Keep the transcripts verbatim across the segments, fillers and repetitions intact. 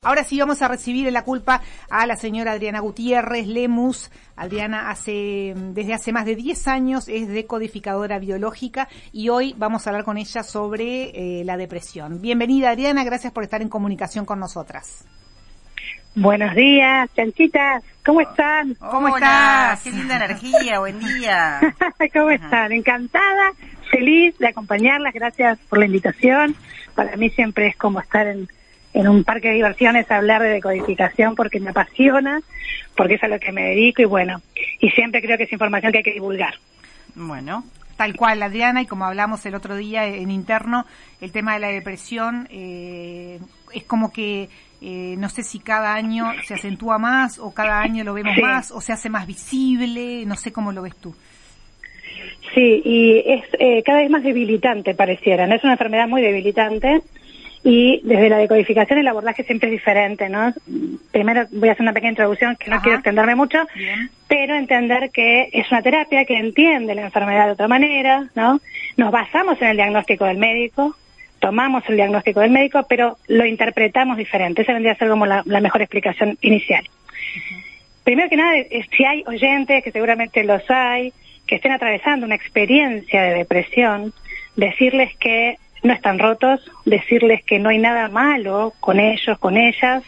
Ahora sí vamos a recibir en la culpa a la señora Adriana Gutiérrez Lemus. Adriana hace desde hace más de diez años es decodificadora biológica y hoy vamos a hablar con ella sobre eh, la depresión. Bienvenida Adriana, gracias por estar en comunicación con nosotras. Buenos días, chanchitas, ¿cómo están? ¿Cómo Hola, estás? qué linda energía, buen día. ¿Cómo están? Encantada, feliz de acompañarlas, gracias por la invitación. Para mí siempre es como estar en en un parque de diversiones a hablar de decodificación porque me apasiona, porque es a lo que me dedico y bueno, y siempre creo que es información que hay que divulgar. Bueno. Tal cual, Adriana, y como hablamos el otro día en interno, el tema de la depresión eh, es como que eh, no sé si cada año se acentúa más o cada año lo vemos sí. más o se hace más visible, no sé cómo lo ves tú. Sí, y es eh, cada vez más debilitante pareciera, ¿no? Es una enfermedad muy debilitante. Y desde la decodificación el abordaje siempre es diferente, ¿no? Primero voy a hacer una pequeña introducción que no Ajá. quiero extenderme mucho, Bien. pero entender que es una terapia que entiende la enfermedad de otra manera, ¿no? Nos basamos en el diagnóstico del médico, tomamos el diagnóstico del médico, pero lo interpretamos diferente. Esa vendría a ser como la, la mejor explicación inicial. Uh-huh. Primero que nada, si hay oyentes, que seguramente los hay, que estén atravesando una experiencia de depresión, decirles que no están rotos, decirles que no hay nada malo con ellos, con ellas,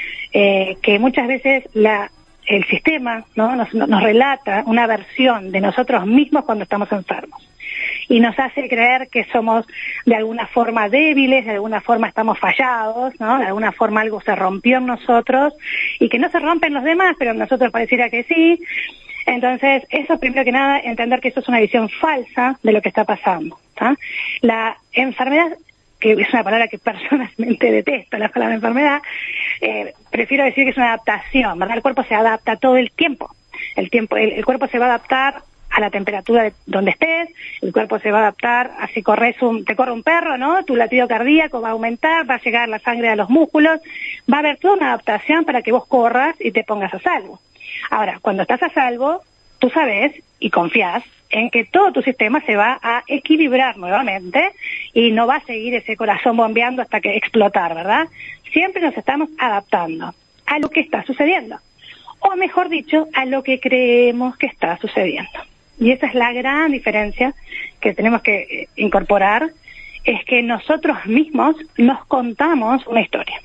eh, que muchas veces la el sistema no nos, nos relata una versión de nosotros mismos cuando estamos enfermos y nos hace creer que somos de alguna forma débiles, de alguna forma estamos fallados, ¿no? De alguna forma algo se rompió en nosotros y que no se rompen los demás, pero en nosotros pareciera que sí. Entonces, eso primero que nada, entender que eso es una visión falsa de lo que está pasando, ¿tá? La enfermedad, que es una palabra que personalmente detesto, la palabra enfermedad, eh, prefiero decir que es una adaptación, ¿verdad? El cuerpo se adapta todo el tiempo. El tiempo, el, el cuerpo se va a adaptar a la temperatura de donde estés, el cuerpo se va a adaptar a si corres un, te corre un perro, ¿no? Tu latido cardíaco va a aumentar, va a llegar la sangre a los músculos, va a haber toda una adaptación para que vos corras y te pongas a salvo. Ahora, cuando estás a salvo, tú sabes y confías en que todo tu sistema se va a equilibrar nuevamente y no va a seguir ese corazón bombeando hasta que explotar, ¿verdad? Siempre nos estamos adaptando a lo que está sucediendo, o mejor dicho, a lo que creemos que está sucediendo. Y esa es la gran diferencia que tenemos que incorporar, es que nosotros mismos nos contamos una historia.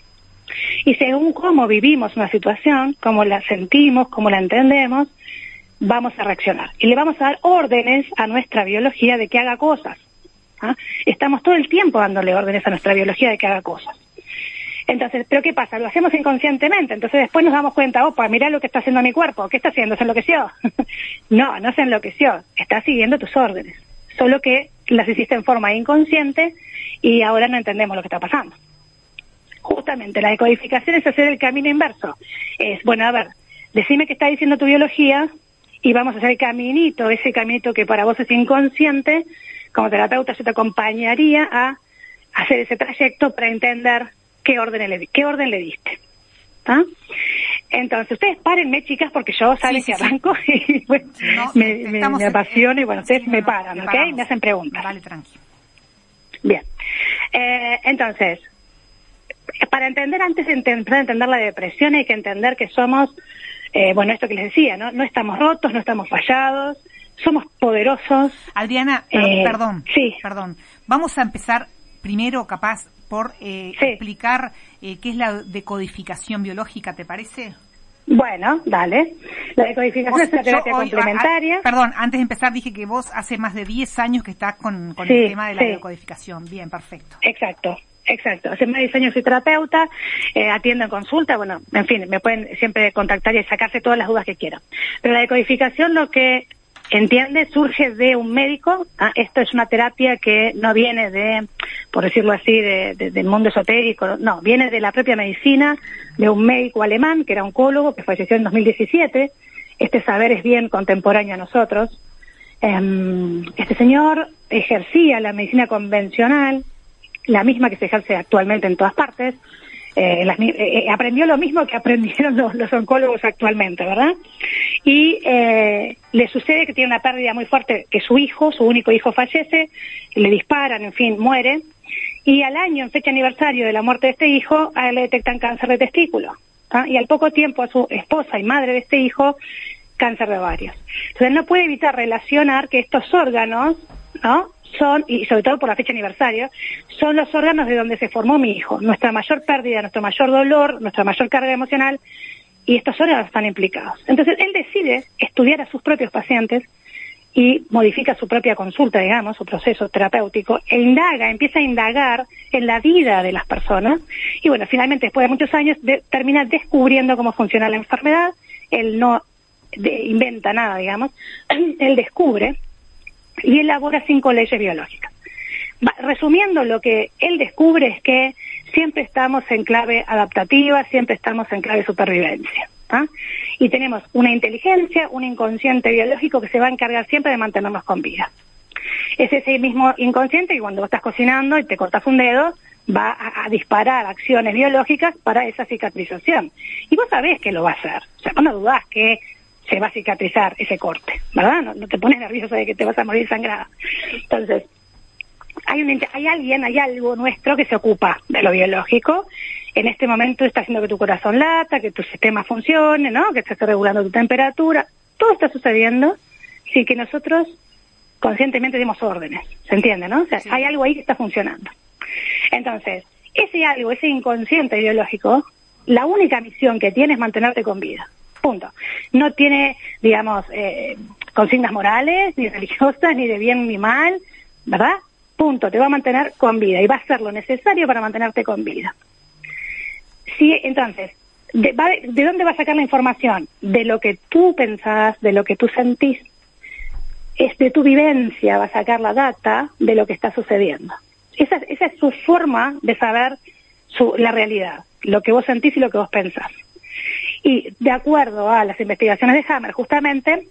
Y según cómo vivimos una situación, cómo la sentimos, cómo la entendemos, vamos a reaccionar. Y le vamos a dar órdenes a nuestra biología de que haga cosas. ¿Ah? Estamos todo el tiempo dándole órdenes a nuestra biología de que haga cosas. Entonces, ¿pero qué pasa? Lo hacemos inconscientemente. Entonces después nos damos cuenta, opa, mirá lo que está haciendo mi cuerpo. ¿Qué está haciendo? ¿Se enloqueció? No, no se enloqueció. Está siguiendo tus órdenes. Solo que las hiciste en forma inconsciente y ahora no entendemos lo que está pasando. Justamente, la decodificación es hacer el camino inverso. Es, bueno, a ver, decime qué está diciendo tu biología y vamos a hacer el caminito, ese caminito que para vos es inconsciente. Como terapeuta yo te acompañaría a hacer ese trayecto para entender qué orden le, qué orden le diste. ¿Ah? Entonces, ustedes párenme, chicas, porque yo saben sí, sí, que arranco sí. y bueno, no, me, me, me apasiona y bueno, ustedes sí, me no, paran, no, ¿ok? Me hacen preguntas. Vale, tranquilo. Bien. Eh, entonces, para entender, antes de empezar a entender la depresión, hay que entender que somos, eh, bueno, esto que les decía, ¿no? No estamos rotos, no estamos fallados, somos poderosos. Adriana, per- eh, perdón, sí. perdón. Vamos a empezar primero, capaz, por eh, Sí. explicar eh, qué es la decodificación biológica, ¿te parece? Bueno, dale. La decodificación Vos- es una terapia yo hoy- complementaria. a- a- perdón, antes de empezar dije que vos hace más de diez años que estás con, con Sí, el tema de la sí. decodificación. Bien, perfecto. Exacto, exacto. Hace más de diez años soy terapeuta, eh, atiendo en consulta, bueno, en fin, me pueden siempre contactar y sacarse todas las dudas que quieran. Pero la decodificación lo que entiende surge de un médico. ¿Ah? Esto es una terapia que no viene de, por decirlo así, de, de, del mundo esotérico, no, viene de la propia medicina, de un médico alemán que era oncólogo, que falleció en dos mil diecisiete. Este saber es bien contemporáneo a nosotros. Um, este señor ejercía la medicina convencional, la misma que se ejerce actualmente en todas partes. Eh, las, eh, aprendió lo mismo que aprendieron los, los oncólogos actualmente, ¿verdad? Y eh, le sucede que tiene una pérdida muy fuerte, que su hijo, su único hijo fallece, le disparan, en fin, muere, Y al año, en fecha aniversario de la muerte de este hijo, a él le detectan cáncer de testículo. ¿Ah? Y al poco tiempo a su esposa y madre de este hijo, cáncer de ovarios. Entonces no puede evitar relacionar que estos órganos, ¿no?, son, y sobre todo por la fecha aniversario, son los órganos de donde se formó mi hijo. Nuestra mayor pérdida, nuestro mayor dolor, nuestra mayor carga emocional, y estos órganos están implicados. Entonces él decide estudiar a sus propios pacientes y modifica su propia consulta, digamos, su proceso terapéutico, e indaga, empieza a indagar en la vida de las personas, y bueno, finalmente, después de muchos años, de, termina descubriendo cómo funciona la enfermedad. Él no de, inventa nada, digamos, él descubre y elabora cinco leyes biológicas. Va, resumiendo, lo que él descubre es que siempre estamos en clave adaptativa, siempre estamos en clave supervivencia. ¿Ah? Y tenemos una inteligencia, un inconsciente biológico que se va a encargar siempre de mantenernos con vida. Es ese mismo inconsciente que cuando vos estás cocinando y te cortas un dedo, va a, a disparar acciones biológicas para esa cicatrización. Y vos sabés que lo va a hacer. O sea, vos no dudás que se va a cicatrizar ese corte, ¿verdad? No, no te pones nervioso de que te vas a morir sangrada. Entonces, hay, un, hay alguien, hay algo nuestro que se ocupa de lo biológico. En este momento está haciendo que tu corazón lata, que tu sistema funcione, ¿no?, que esté regulando tu temperatura. Todo está sucediendo sin que nosotros conscientemente demos órdenes. ¿Se entiende, no? O sea, sí, hay algo ahí que está funcionando. Entonces, ese algo, ese inconsciente biológico, la única misión que tiene es mantenerte con vida. Punto. No tiene, digamos, eh, consignas morales, ni religiosas, ni de bien ni mal, ¿verdad? Punto. Te va a mantener con vida y va a hacer lo necesario para mantenerte con vida. Sí, entonces, de, va, ¿de dónde va a sacar la información? De lo que tú pensás, de lo que tú sentís. Es de tu vivencia, va a sacar la data de lo que está sucediendo. Esa, esa es su forma de saber su, la realidad, lo que vos sentís y lo que vos pensás. Y de acuerdo a las investigaciones de Hammer, justamente,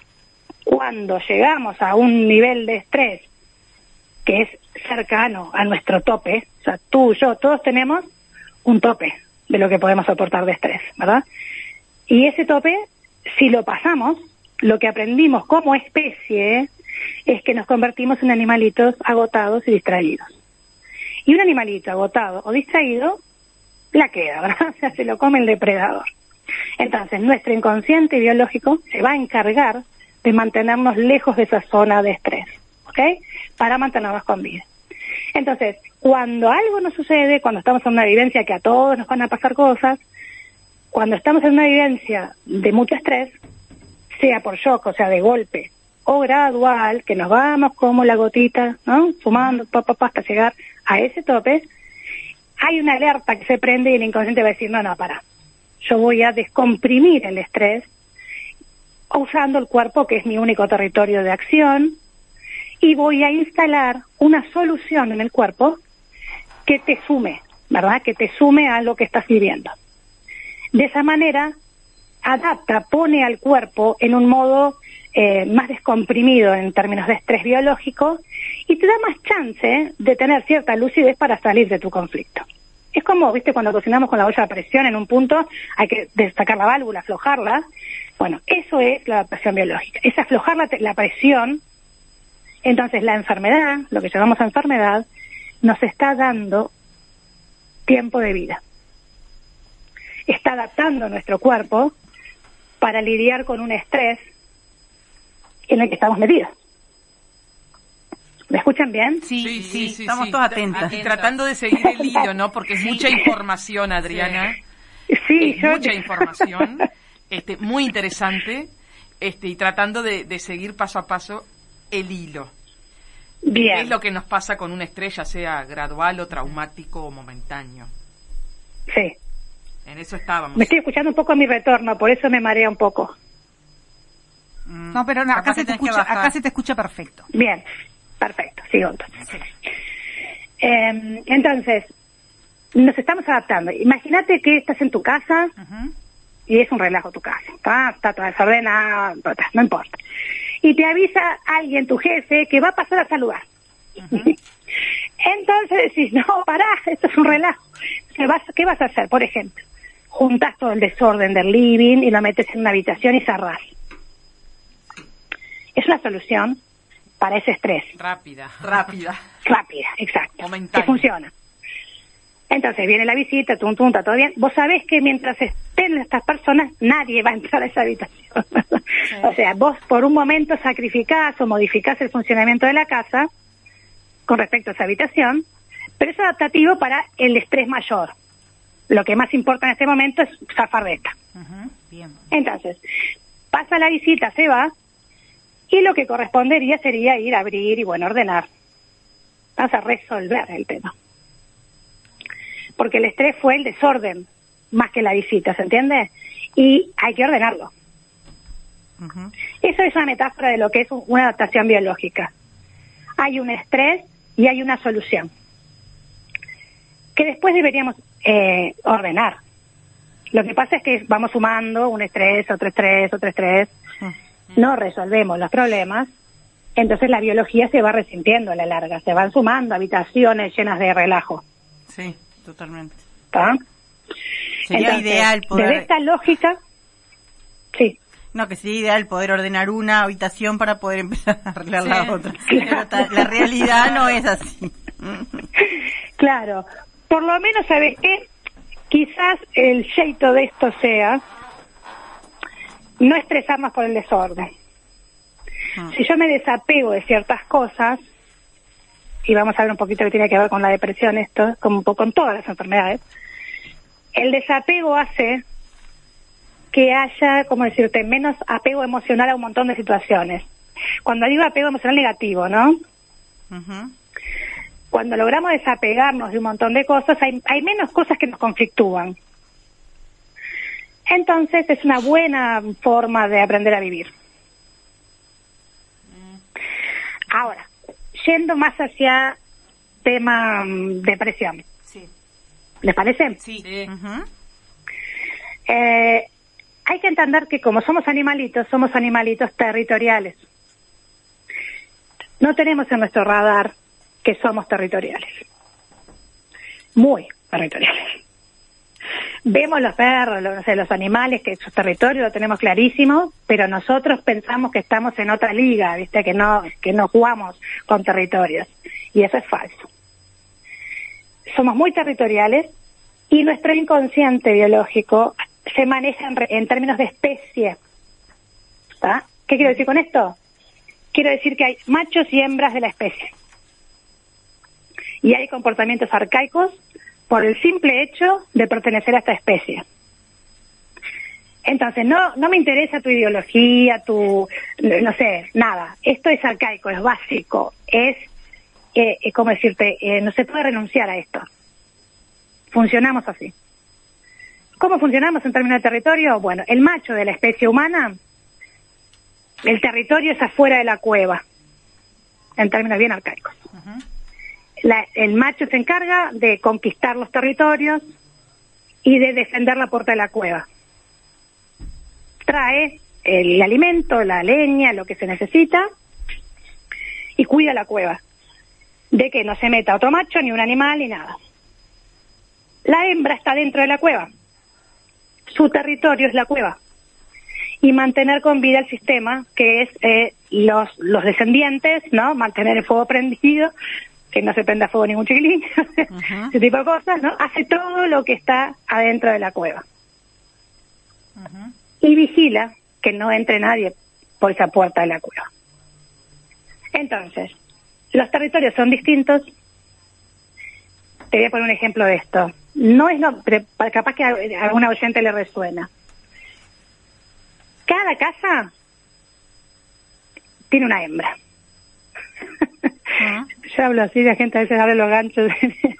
cuando llegamos a un nivel de estrés que es cercano a nuestro tope, o sea, tú, yo, todos tenemos un tope de lo que podemos soportar de estrés, ¿verdad? Y ese tope, si lo pasamos, lo que aprendimos como especie es que nos convertimos en animalitos agotados y distraídos. Y un animalito agotado o distraído, la queda, ¿verdad? O sea, se lo come el depredador. Entonces, nuestro inconsciente biológico se va a encargar de mantenernos lejos de esa zona de estrés, ¿ok? Para mantenernos con vida. Entonces, cuando algo nos sucede, cuando estamos en una vivencia que a todos nos van a pasar cosas, cuando estamos en una vivencia de mucho estrés, sea por shock, o sea, de golpe, o gradual, que nos vamos como la gotita, ¿no?, sumando, pa, pa, pa, hasta llegar a ese tope, hay una alerta que se prende y el inconsciente va a decir, no, no, para, yo voy a descomprimir el estrés usando el cuerpo, que es mi único territorio de acción, y voy a instalar una solución en el cuerpo que te sume, ¿verdad?, que te sume a lo que estás viviendo. De esa manera, adapta, pone al cuerpo en un modo eh, más descomprimido en términos de estrés biológico y te da más chance de tener cierta lucidez para salir de tu conflicto. Es como, viste, cuando cocinamos con la olla a presión en un punto, hay que destacar la válvula, aflojarla. Bueno, eso es la adaptación biológica, es aflojar la, la presión. Entonces la enfermedad, lo que llamamos enfermedad, nos está dando tiempo de vida. Está adaptando nuestro cuerpo para lidiar con un estrés en el que estamos metidos. ¿Me escuchan bien? Sí, sí, sí, sí, estamos sí. todos atentos. Y tratando de seguir el hilo, ¿no? Porque es mucha información, Adriana. Sí, sí es yo... mucha información, este, muy interesante, este, y tratando de, de seguir paso a paso el hilo. Bien. Es lo que nos pasa con un estrés, ya sea gradual o traumático o momentáneo. Sí. En eso estábamos. Me estoy escuchando un poco a mi retorno, por eso me marea un poco. No, pero no, acá, se te escucha, acá se te escucha perfecto. Bien, perfecto, sigo entonces. Sí. Eh, entonces, nos estamos adaptando. Imagínate que estás en tu casa uh-huh. y es un relajo tu casa. Está, está toda desordenada, no importa. Y te avisa alguien, tu jefe, que va a pasar a saludar. Uh-huh. Entonces decís, no, pará, esto es un relajo. ¿Qué vas a hacer? Por ejemplo, juntas todo el desorden del living y lo metes en una habitación y cerrás. Es una solución para ese estrés. Rápida, rápida. Rápida, exacto. Momentáneo. que funciona. Entonces viene la visita, tum, tum, está todo bien. Vos sabés que mientras estén estas personas, nadie va a entrar a esa habitación. Sí. O sea, vos por un momento sacrificás o modificás el funcionamiento de la casa con respecto a esa habitación, pero es adaptativo para el estrés mayor. Lo que más importa en este momento es zafar de esta. Uh-huh. Bien. Entonces, pasa la visita, se va, y lo que correspondería sería ir a abrir y, bueno, ordenar. Vamos a resolver el tema. Porque el estrés fue el desorden, más que la visita, ¿se entiende? Y hay que ordenarlo. Uh-huh. Eso es una metáfora de lo que es una adaptación biológica. Hay un estrés y hay una solución. Que después deberíamos eh, ordenar. Lo que pasa es que vamos sumando un estrés, otro estrés, otro estrés. Uh-huh. No resolvemos los problemas. Entonces la biología se va resintiendo a la larga. Se van sumando habitaciones llenas de relajo. Sí. Totalmente. ¿Está? Sería Entonces, ideal poder... Desde esta lógica, sí. No, que sería ideal poder ordenar una habitación para poder empezar a arreglar sí. la otra. Pero ta, la realidad no es así. Claro. Por lo menos, ¿sabes qué? Quizás el jeito de esto sea no estresarnos por el desorden. Ah. Si yo me desapego de ciertas cosas, y vamos a ver un poquito que tiene que ver con la depresión esto, como con todas las enfermedades, el desapego hace que haya, ¿cómo decirte?, menos apego emocional a un montón de situaciones. Cuando digo apego emocional negativo, ¿no? Uh-huh. Cuando logramos desapegarnos de un montón de cosas, hay, hay menos cosas que nos conflictúan. Entonces es una buena forma de aprender a vivir. Ahora, yendo más hacia tema um, depresión. Sí. ¿Les parece? Sí. Uh-huh. eh, hay que entender que como somos animalitos, somos animalitos territoriales. No tenemos en nuestro radar que somos territoriales. Muy territoriales. Vemos los perros, los, no sé, los animales, que su territorio lo tenemos clarísimo, pero nosotros pensamos que estamos en otra liga, ¿viste? Que no, que no jugamos con territorios. Y eso es falso. Somos muy territoriales y nuestro inconsciente biológico se maneja en, en términos de especie. ¿Está? ¿Qué quiero decir con esto? Quiero decir que hay machos y hembras de la especie. Y hay comportamientos arcaicos por el simple hecho de pertenecer a esta especie. Entonces, no no me interesa tu ideología, tu, no sé, nada. Esto es arcaico, es básico, es, eh, ¿cómo decirte? Eh, no se puede renunciar a esto. Funcionamos así. ¿Cómo funcionamos en términos de territorio? Bueno, el macho de la especie humana, el territorio es afuera de la cueva, en términos bien arcaicos. Uh-huh. La, el macho se encarga de conquistar los territorios y de defender la puerta de la cueva. Trae el alimento, la leña, lo que se necesita y cuida la cueva de que no se meta otro macho, ni un animal, ni nada. La hembra está dentro de la cueva. Su territorio es la cueva. Y mantener con vida el sistema, que es eh, los, los descendientes, ¿no? Mantener el fuego prendido, que no se prenda fuego ningún chiquilín, uh-huh. ese tipo de cosas, ¿no? Hace todo lo que está adentro de la cueva. Uh-huh. Y vigila que no entre nadie por esa puerta de la cueva. Entonces, los territorios son distintos. Te voy a poner un ejemplo de esto. No es lo, pero capaz que a alguna oyente le resuena. Cada casa tiene una hembra. Uh-huh. Yo hablo así, la gente a veces abre los ganchos.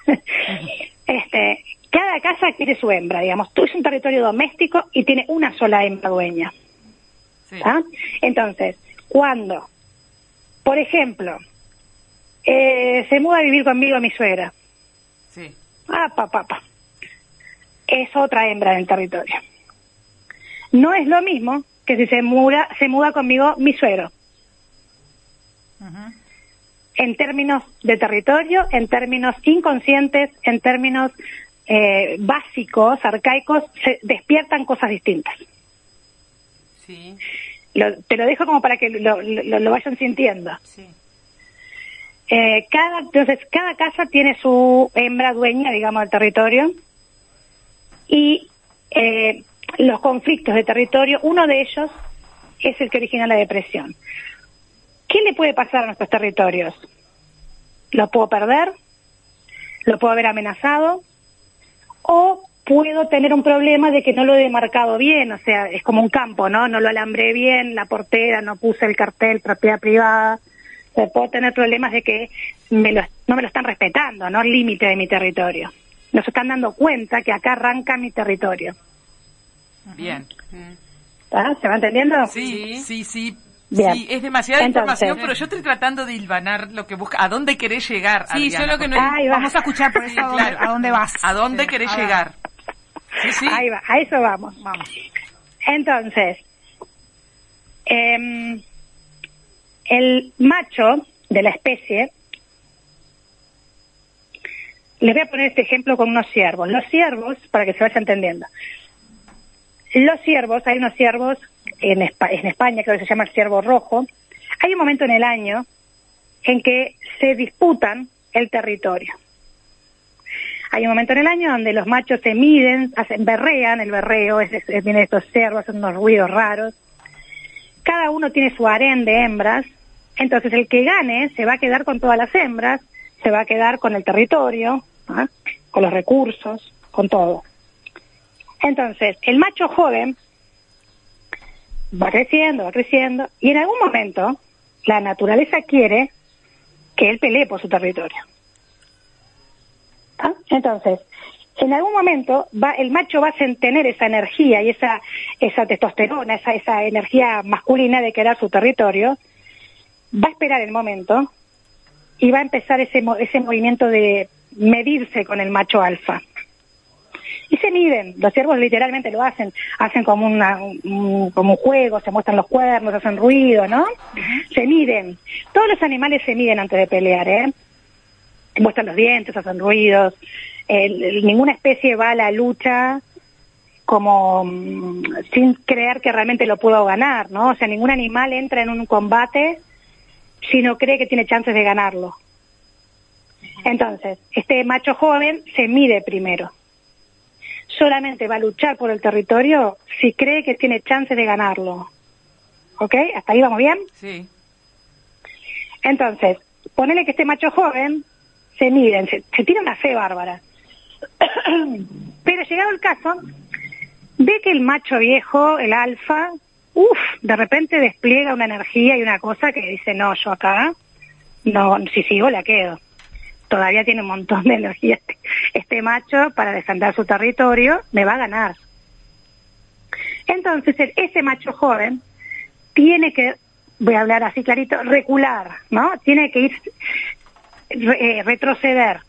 este, cada casa tiene su hembra, digamos. Tú es un territorio doméstico y tiene una sola hembra dueña. Sí. ¿Ah? Entonces, cuando, por ejemplo, eh, se muda a vivir conmigo mi suegra. Sí. Ah, papá, pa, pa. Es otra hembra del territorio. No es lo mismo que si se muda, se muda conmigo mi suegro. Uh-huh. En términos de territorio, en términos inconscientes, en términos eh, básicos, arcaicos, se despiertan cosas distintas. Sí. Lo, te lo dejo como para que lo, lo, lo vayan sintiendo. Sí. Eh, cada, entonces, cada casa tiene su hembra dueña, digamos, del territorio. Y eh, los conflictos de territorio, uno de ellos es el que origina la depresión. ¿Qué le puede pasar a nuestros territorios? ¿Lo puedo perder? ¿Lo puedo haber amenazado? ¿O puedo tener un problema de que no lo he demarcado bien? O sea, es como un campo, ¿no? No lo alambré bien, la portera, no puse el cartel, propiedad privada. O sea, puedo tener problemas de que me lo, no me lo están respetando, ¿no? El límite de mi territorio. Nos están dando cuenta que acá arranca mi territorio. Bien. ¿Ah? ¿Se va entendiendo? Sí, sí, sí. Bien. Sí, es demasiada Entonces, información, pero yo estoy tratando de hilvanar lo que busca. ¿A dónde querés llegar, Sí, Adriana? solo que no... Ahí va. Vamos a escuchar por eso a dónde, Claro. a dónde vas. ¿A dónde Sí. querés A ver. llegar? Sí, sí. Ahí va, a eso vamos. Vamos. Entonces, eh, el macho de la especie, les voy a poner este ejemplo con unos ciervos. Los ciervos, para que se vaya entendiendo, los ciervos, hay unos ciervos en, Espa- en España, creo que se llama el ciervo rojo. Hay un momento en el año en que se disputan el territorio. Hay un momento en el año donde los machos se miden, hacen, berrean, el berreo, es, es, es, viene estos cerdos, hacen unos ruidos raros. Cada uno tiene su harén de hembras, entonces el que gane se va a quedar con todas las hembras, se va a quedar con el territorio, ¿ah? Con los recursos, con todo. Entonces, el macho joven va creciendo, va creciendo, y en algún momento la naturaleza quiere que él pelee por su territorio. ¿Ah? Entonces, en algún momento va, el macho va a tener esa energía y esa esa testosterona, esa esa energía masculina de querer su territorio, va a esperar el momento y va a empezar ese ese movimiento de medirse con el macho alfa. Y se miden, los ciervos literalmente lo hacen, hacen como una un, como un juego, se muestran los cuernos, hacen ruido, ¿no? Uh-huh. Se miden. Todos los animales se miden antes de pelear, ¿eh? Muestran los dientes, hacen ruidos. El, el, ninguna especie va a la lucha como um, sin creer que realmente lo puedo ganar, ¿no? O sea, ningún animal entra en un combate si no cree que tiene chances de ganarlo. Entonces, este macho joven se mide primero. Solamente va a luchar por el territorio si cree que tiene chances de ganarlo. ¿Ok? ¿Hasta ahí vamos bien? Sí. Entonces, ponele que este macho joven se miden, se, se tira una fe bárbara. Pero llegado el caso, ve que el macho viejo, el alfa, uff, de repente despliega una energía y una cosa que dice, no, yo acá, no, si sigo la quedo. Todavía tiene un montón de energía este, este macho para defender su territorio, me va a ganar. Entonces, el, ese macho joven tiene que, voy a hablar así clarito, recular, ¿no? Tiene que ir, re, eh, retroceder.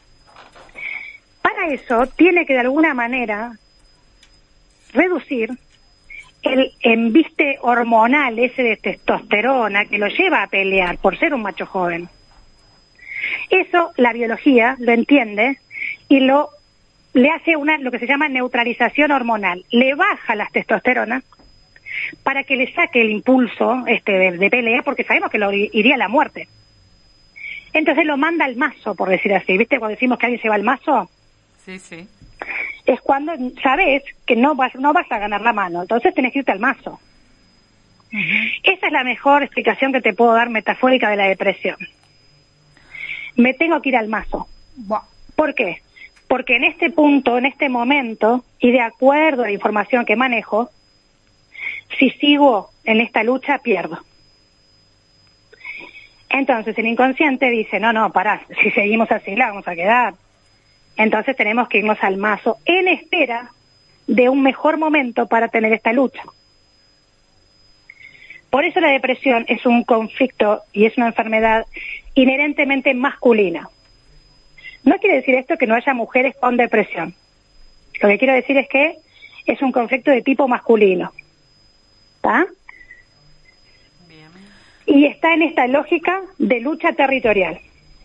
Para eso, tiene que de alguna manera reducir el embiste hormonal ese de testosterona que lo lleva a pelear por ser un macho joven. Eso la biología lo entiende y lo le hace una lo que se llama neutralización hormonal. Le baja las testosteronas para que le saque el impulso este de, de pelea, porque sabemos que lo iría a la muerte. Entonces lo manda al mazo, por decir así. ¿Viste cuando decimos que alguien se va al mazo? Sí, sí. Es cuando sabes que no vas no vas a ganar la mano, entonces tenés que irte al mazo. Uh-huh. Esa es la mejor explicación que te puedo dar metafórica de la depresión. Me tengo que ir al mazo. ¿Por qué? Porque en este punto, en este momento, y de acuerdo a la información que manejo, si sigo en esta lucha, pierdo. Entonces el inconsciente dice, no, no, pará, si seguimos así la vamos a quedar. Entonces tenemos que irnos al mazo en espera de un mejor momento para tener esta lucha. Por eso la depresión es un conflicto y es una enfermedad inherentemente masculina. No quiere decir esto que no haya mujeres con depresión. Lo que quiero decir es que es un conflicto de tipo masculino. ¿Está? Bien. Y está en esta lógica de lucha territorial.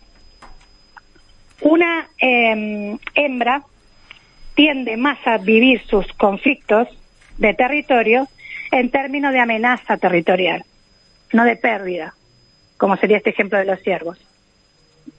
Una eh, hembra tiende más a vivir sus conflictos de territorio en términos de amenaza territorial, no de pérdida, como sería este ejemplo de los ciervos.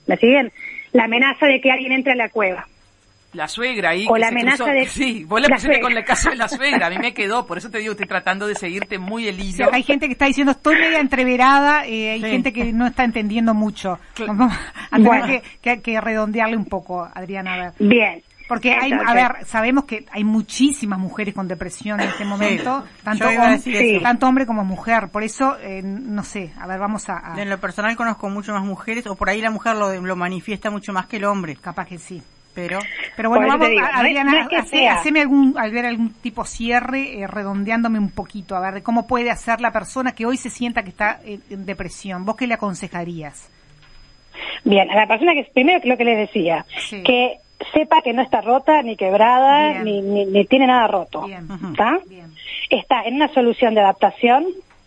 ¿me siguen? La amenaza de que alguien entre a la cueva. La suegra ahí. O que la se amenaza cruzó. de... Sí, vos le la pusiste suegra. con el caso de la suegra, a mí me quedó, por eso te digo, estoy tratando de seguirte muy el O hilo. sea, hay gente que está diciendo, estoy media entreverada, eh, hay Sí. gente que no está entendiendo mucho. Cl- Vamos a tener Bueno. que, que, que redondearle un poco, Adriana, a ver. Bien. Porque hay, Entonces, a ver, sabemos que hay muchísimas mujeres con depresión en este momento, tanto, yo iba a hom- decir eso. tanto hombre como mujer. Por eso, eh, no sé, a ver, vamos a, a- En lo personal conozco mucho más mujeres, o por ahí la mujer lo, lo manifiesta mucho más que el hombre, capaz que sí. pero... Pero bueno, Por eso vamos, te digo, a- no es- Adriana, no es que hace- sea. haceme algún, al ver algún tipo cierre, eh, redondeándome un poquito, a ver, de cómo puede hacer la persona que hoy se sienta que está en, en depresión. ¿Vos qué le aconsejarías? Bien, a la persona que primero que lo que les decía, Sí. que sepa que no está rota, ni quebrada, Bien. ni, ni, ni tiene nada roto. Bien. ¿Está? Bien. Está en una solución de adaptación,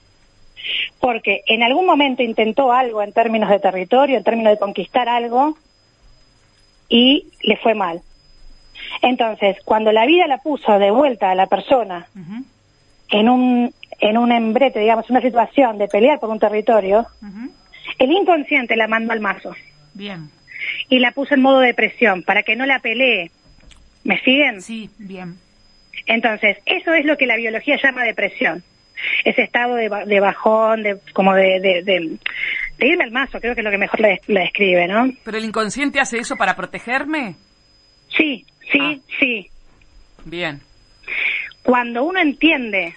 porque en algún momento intentó algo en términos de territorio, en términos de conquistar algo, y le fue mal. Entonces, cuando la vida la puso de vuelta a la persona Ujú, en un en un embrete, digamos, una situación de pelear por un territorio, ujú. el inconsciente la mandó al mazo Bien. y la puso en modo depresión para que no la pelee. ¿Me siguen? Sí, bien. Entonces, eso es lo que la biología llama depresión. Ese estado de, ba- de bajón, de como de, de, de, de irme al mazo, creo que es lo que mejor la, des- la describe, ¿no? ¿Pero el inconsciente hace eso para protegerme? Sí, sí, Ah. sí. Bien. Cuando uno entiende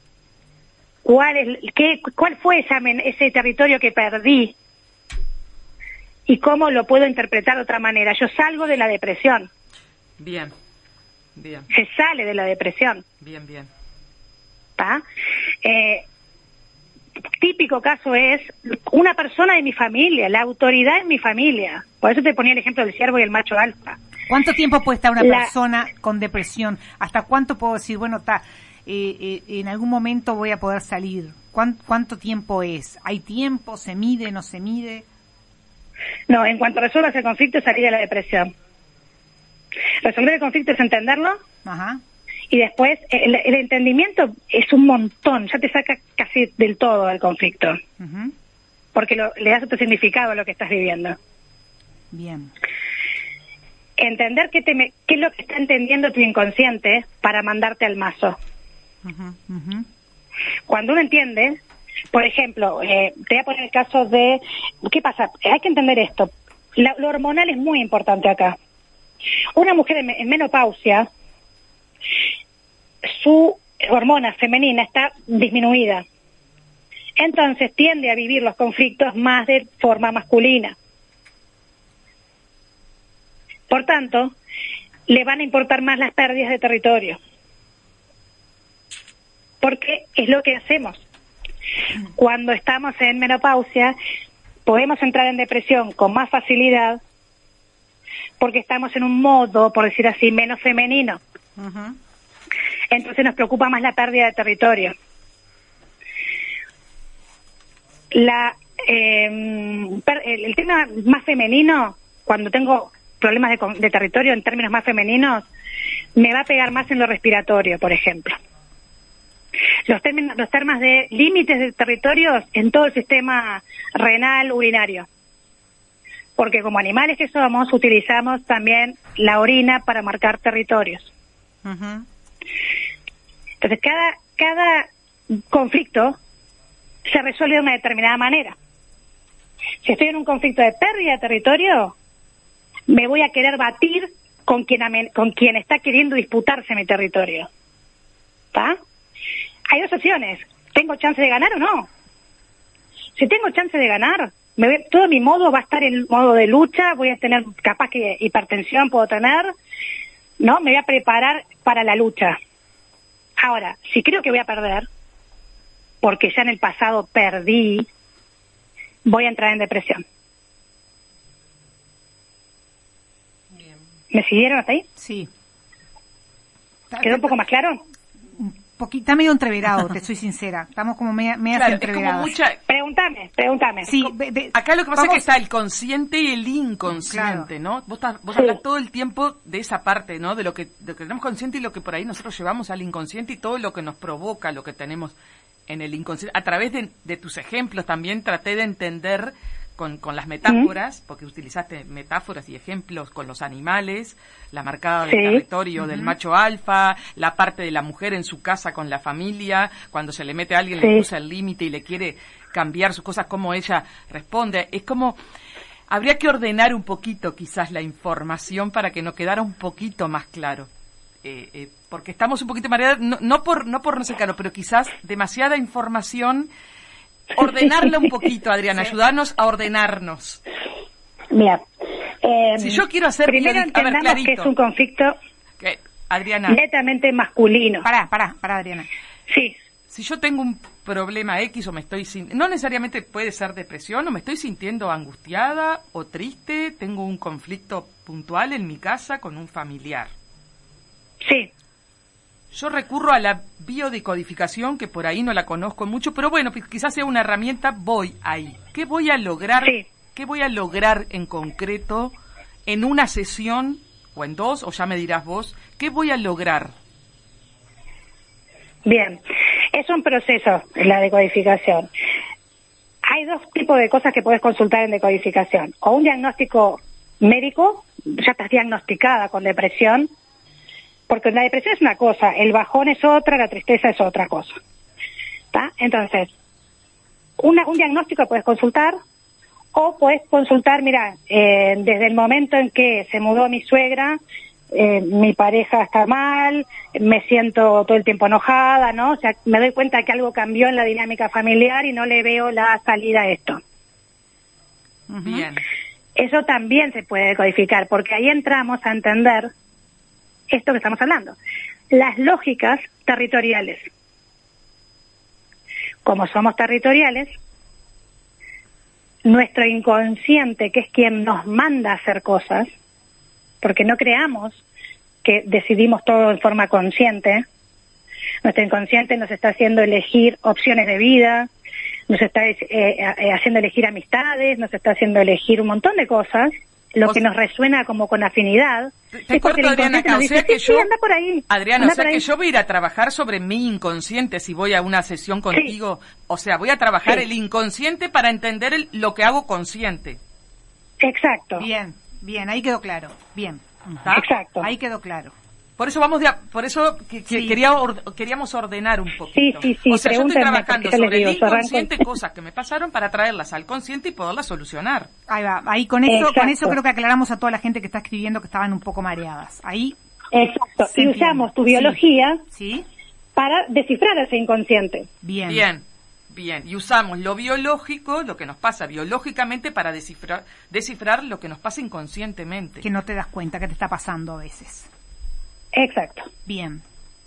cuál es, qué, cuál fue esa, men- ese territorio que perdí y cómo lo puedo interpretar de otra manera, yo salgo de la depresión, Bien. Bien. se sale de la depresión. Bien, bien. ¿Tá? Eh, típico caso es una persona de mi familia, la autoridad en mi familia. Por eso te ponía el ejemplo del ciervo y el macho alfa. ¿Cuánto tiempo puede estar una La- persona con depresión? ¿Hasta cuánto puedo decir, bueno, está, eh, eh, en algún momento voy a poder salir? ¿Cuán- ¿Cuánto tiempo es? ¿Hay tiempo? ¿Se mide? ¿No se mide? No, en cuanto resuelvas el conflicto, es salir de la depresión. Resolver el conflicto es entenderlo Ajá. y después el, el entendimiento es un montón, ya te saca casi del todo del conflicto, Ujú. porque lo- le das otro significado a lo que estás viviendo. Bien. Entender qué, te me- qué es lo que está entendiendo tu inconsciente para mandarte al mazo. Ujú. Ujú. Cuando uno entiende, por ejemplo, eh, te voy a poner el caso de, ¿qué pasa? Hay que entender esto. La- lo hormonal es muy importante acá. Una mujer en, en menopausia, su hormona femenina está disminuida. Entonces tiende a vivir los conflictos más de forma masculina. Por tanto, le van a importar más las pérdidas de territorio. Porque es lo que hacemos. Cuando estamos en menopausia, podemos entrar en depresión con más facilidad porque estamos en un modo, por decir así, menos femenino. Ujú. Entonces nos preocupa más la pérdida de territorio. La, eh, per- el, el tema más femenino, cuando tengo problemas de, con- de territorio en términos más femeninos, me va a pegar más en lo respiratorio, por ejemplo. Los, términos, los temas de límites de territorios en todo el sistema renal, urinario. Porque como animales que somos, utilizamos también la orina para marcar territorios. Ujú. Entonces, cada, cada conflicto se resuelve de una determinada manera. Si estoy en un conflicto de pérdida de territorio, me voy a querer batir con quien, amen- con quien está queriendo disputarse mi territorio. ¿Está? Hay dos opciones. ¿Tengo chance de ganar o no? Si tengo chance de ganar, me ve- todo mi modo va a estar en modo de lucha, voy a tener, capaz que hipertensión puedo tener, ¿no? Me voy a preparar para la lucha. Ahora, si creo que voy a perder, porque ya en el pasado perdí, voy a entrar en depresión. ¿Me siguieron hasta ahí? Sí. ¿Quedó un poco más claro? Poqui- está medio entreverado, te soy sincera. Estamos como media, medias Claro, es como entreveradas. mucha... Pregúntame, pregúntame. Sí, ve- ve- Acá lo que pasa vamos- es que está el consciente y el inconsciente, Claro. ¿no? Vos, estás- vos Sí. hablas todo el tiempo de esa parte, ¿no? De lo que, de lo que tenemos consciente y lo que por ahí nosotros llevamos al inconsciente y todo lo que nos provoca, lo que tenemos en el inconsciente. A través de, de tus ejemplos también traté de entender con, con las metáforas, porque utilizaste metáforas y ejemplos con los animales, la marcada del Sí. territorio Ujú. del macho alfa, la parte de la mujer en su casa con la familia, cuando se le mete a alguien, Sí. le cruza el límite y le quiere cambiar sus cosas, cómo ella responde. Es como, habría que ordenar un poquito quizás la información para que nos quedara un poquito más claro. Eh, eh, porque estamos un poquito mareados, no, no por no por no sé claro, pero quizás demasiada información. Ordenarla un poquito, Adriana, Sí. ayudarnos a ordenarnos. Mira, eh, Si yo quiero hacer... primero a ver, entendamos clarito. que es un conflicto Que, Adriana, netamente masculino. Pará, pará, pará, Adriana. Sí, si yo tengo un problema X o me estoy sin, no necesariamente puede ser depresión, o me estoy sintiendo angustiada o triste, tengo un conflicto puntual en mi casa con un familiar. sí. Yo recurro a la biodecodificación, que por ahí no la conozco mucho, pero bueno, pues quizás sea una herramienta, voy ahí. ¿Qué voy a lograr? Sí. ¿Qué voy a lograr en concreto en una sesión o en dos, o ya me dirás vos, qué voy a lograr? Bien, es un proceso la decodificación. Hay dos tipos de cosas que puedes consultar en decodificación. O un diagnóstico médico, ya estás diagnosticada con depresión, porque la depresión es una cosa, el bajón es otra, la tristeza es otra cosa. ¿Tá? Entonces, una, un diagnóstico puedes consultar, o puedes consultar, mira, eh, desde el momento en que se mudó mi suegra, eh, mi pareja está mal, me siento todo el tiempo enojada, ¿no? O sea, me doy cuenta que algo cambió en la dinámica familiar y no le veo la salida a esto. Ujú. Bien. Eso también se puede decodificar, porque ahí entramos a entender esto que estamos hablando, las lógicas territoriales. Como somos territoriales, nuestro inconsciente, que es quien nos manda a hacer cosas, porque no creamos que decidimos todo en forma consciente, nuestro inconsciente nos está haciendo elegir opciones de vida, nos está eh, eh, haciendo elegir amistades, nos está haciendo elegir un montón de cosas, lo O que sea, nos resuena como con afinidad. Te, te es porque corto, el Adriana, inconsciente acá, nos o dice, sea que sí, sí, yo... anda por ahí. Adriana, anda o sea por que ahí. yo voy a ir a trabajar sobre mi inconsciente si voy a una sesión contigo. O sea, voy a trabajar Sí. el inconsciente para entender el- lo que hago consciente. Exacto, Bien, bien, ahí quedó claro. Bien. ¿Está? exacto. Ahí quedó claro. Por eso vamos de a- por eso que, que Sí. quería or- queríamos ordenar un poquito. Sí, sí, sí, o sea, yo estoy pregúntenme, trabajando porque yo les sobre el digo, yo arranco- inconsciente, cosas que me pasaron para traerlas al consciente y poderlas solucionar. Ahí va. Ahí con eso, Exacto. con eso creo que aclaramos a toda la gente que está escribiendo que estaban un poco mareadas. Ahí, Exacto, Se y entiende. usamos tu Sí. biología ¿sí? para descifrar ese inconsciente. Bien. Bien, bien. Y usamos lo biológico, lo que nos pasa biológicamente para descifrar, descifrar lo que nos pasa inconscientemente. Que no te das cuenta que te está pasando a veces. Exacto, Bien.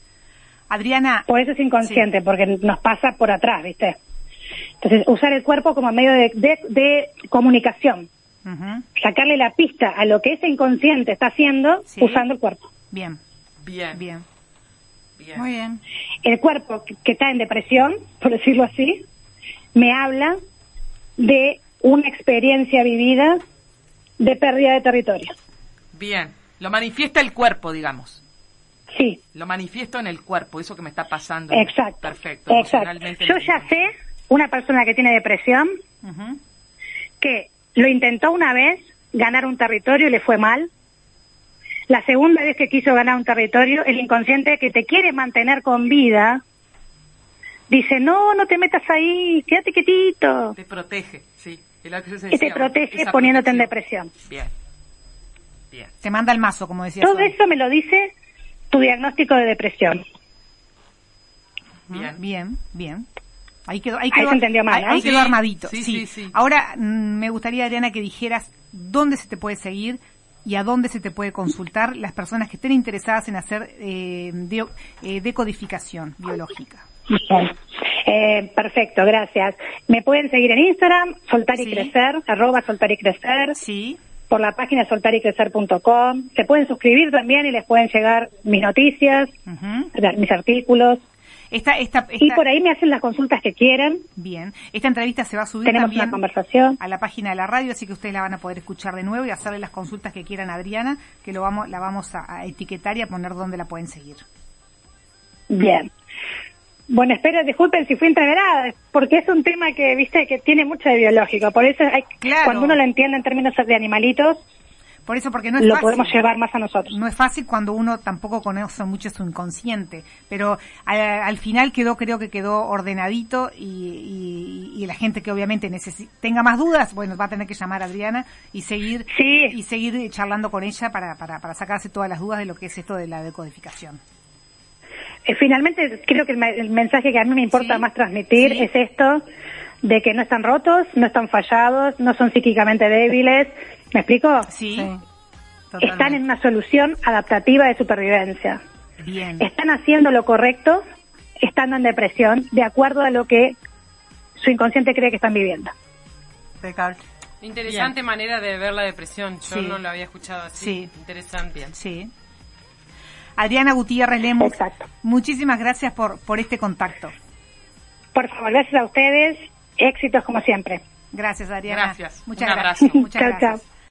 Adriana, por eso es inconsciente, porque nos pasa por atrás, ¿viste? Entonces, usar el cuerpo como medio de, de, de comunicación, ujú, sacarle la pista a lo que ese inconsciente está haciendo Sí. usando el cuerpo. bien, Bien, bien. bien. Muy bien. El cuerpo que, que está en depresión, por decirlo así, me habla de una experiencia vivida de pérdida de territorio. Bien. Lo manifiesta el cuerpo, digamos. Sí, Lo manifiesto en el cuerpo, eso que me está pasando. exacto. Perfecto. Exacto. emocionalmente Yo me ya entiendo. sé, una persona que tiene depresión, Ujú, que lo intentó una vez ganar un territorio y le fue mal. La segunda vez que quiso ganar un territorio, el inconsciente que te quiere mantener con vida dice, no, no te metas ahí, quédate quietito. Te protege, sí. Es lo que yo Y te decía, protege esa poniéndote en protección. depresión. Bien. Bien. te manda el mazo, como decías Todo hoy. eso me lo dice tu diagnóstico de depresión. Ujú, Bien. Bien, bien. Ahí quedó, ahí Ahí quedó, se entendió mal, ahí- ¿no? ahí quedó Sí, armadito. sí, Sí, sí, sí. Ahora mm, me gustaría, Adriana, que dijeras dónde se te puede seguir y a dónde se te puede consultar las personas que estén interesadas en hacer eh, de- eh, decodificación biológica. Bien. Eh, perfecto, gracias. Me pueden seguir en Instagram, soltar y Sí. crecer, arroba soltar y crecer, Sí, por la página soltar y crecer punto com. Se pueden suscribir también y les pueden llegar mis noticias, ujú. mis artículos. Esta, esta, Y esta- por ahí me hacen las consultas que quieran. bien. Esta entrevista se va a subir Tenemos también una conversación. a la página de la radio, así que ustedes la van a poder escuchar de nuevo y hacerle las consultas que quieran a Adriana, que lo vamos, la vamos a, a etiquetar y a poner dónde la pueden seguir. Bien. Bueno, espero, disculpen si fui entreverada, porque es un tema que, viste, que tiene mucho de biológico. Por eso, hay, claro. cuando uno lo entiende en términos de animalitos, Por eso, porque no es lo fácil. podemos llevar más a nosotros. No es fácil cuando uno tampoco conoce mucho su inconsciente, pero a, al final quedó, creo que quedó ordenadito y, y, y la gente que obviamente necesi- tenga más dudas, bueno, va a tener que llamar a Adriana y seguir Sí. y seguir charlando con ella para, para, para sacarse todas las dudas de lo que es esto de la decodificación. Eh, finalmente, creo que el, me- el mensaje que a mí me importa Sí, más transmitir sí. es esto, de que no están rotos, no están fallados, no son psíquicamente débiles. ¿Me explico? Sí, Sí. totalmente. Están en una solución adaptativa de supervivencia. Bien. Están haciendo lo correcto, estando en depresión, de acuerdo a lo que su inconsciente cree que están viviendo. Impecable. Interesante Bien. manera de ver la depresión. Yo Sí. no lo había escuchado así. Sí. Interesante. Sí. Adriana Gutiérrez Lemus, Exacto. muchísimas gracias por, por este contacto. Por favor, gracias a ustedes, éxitos como siempre. Gracias, Adriana. Gracias. Muchas Un gracias. abrazo. Muchas Chao, gracias. chao.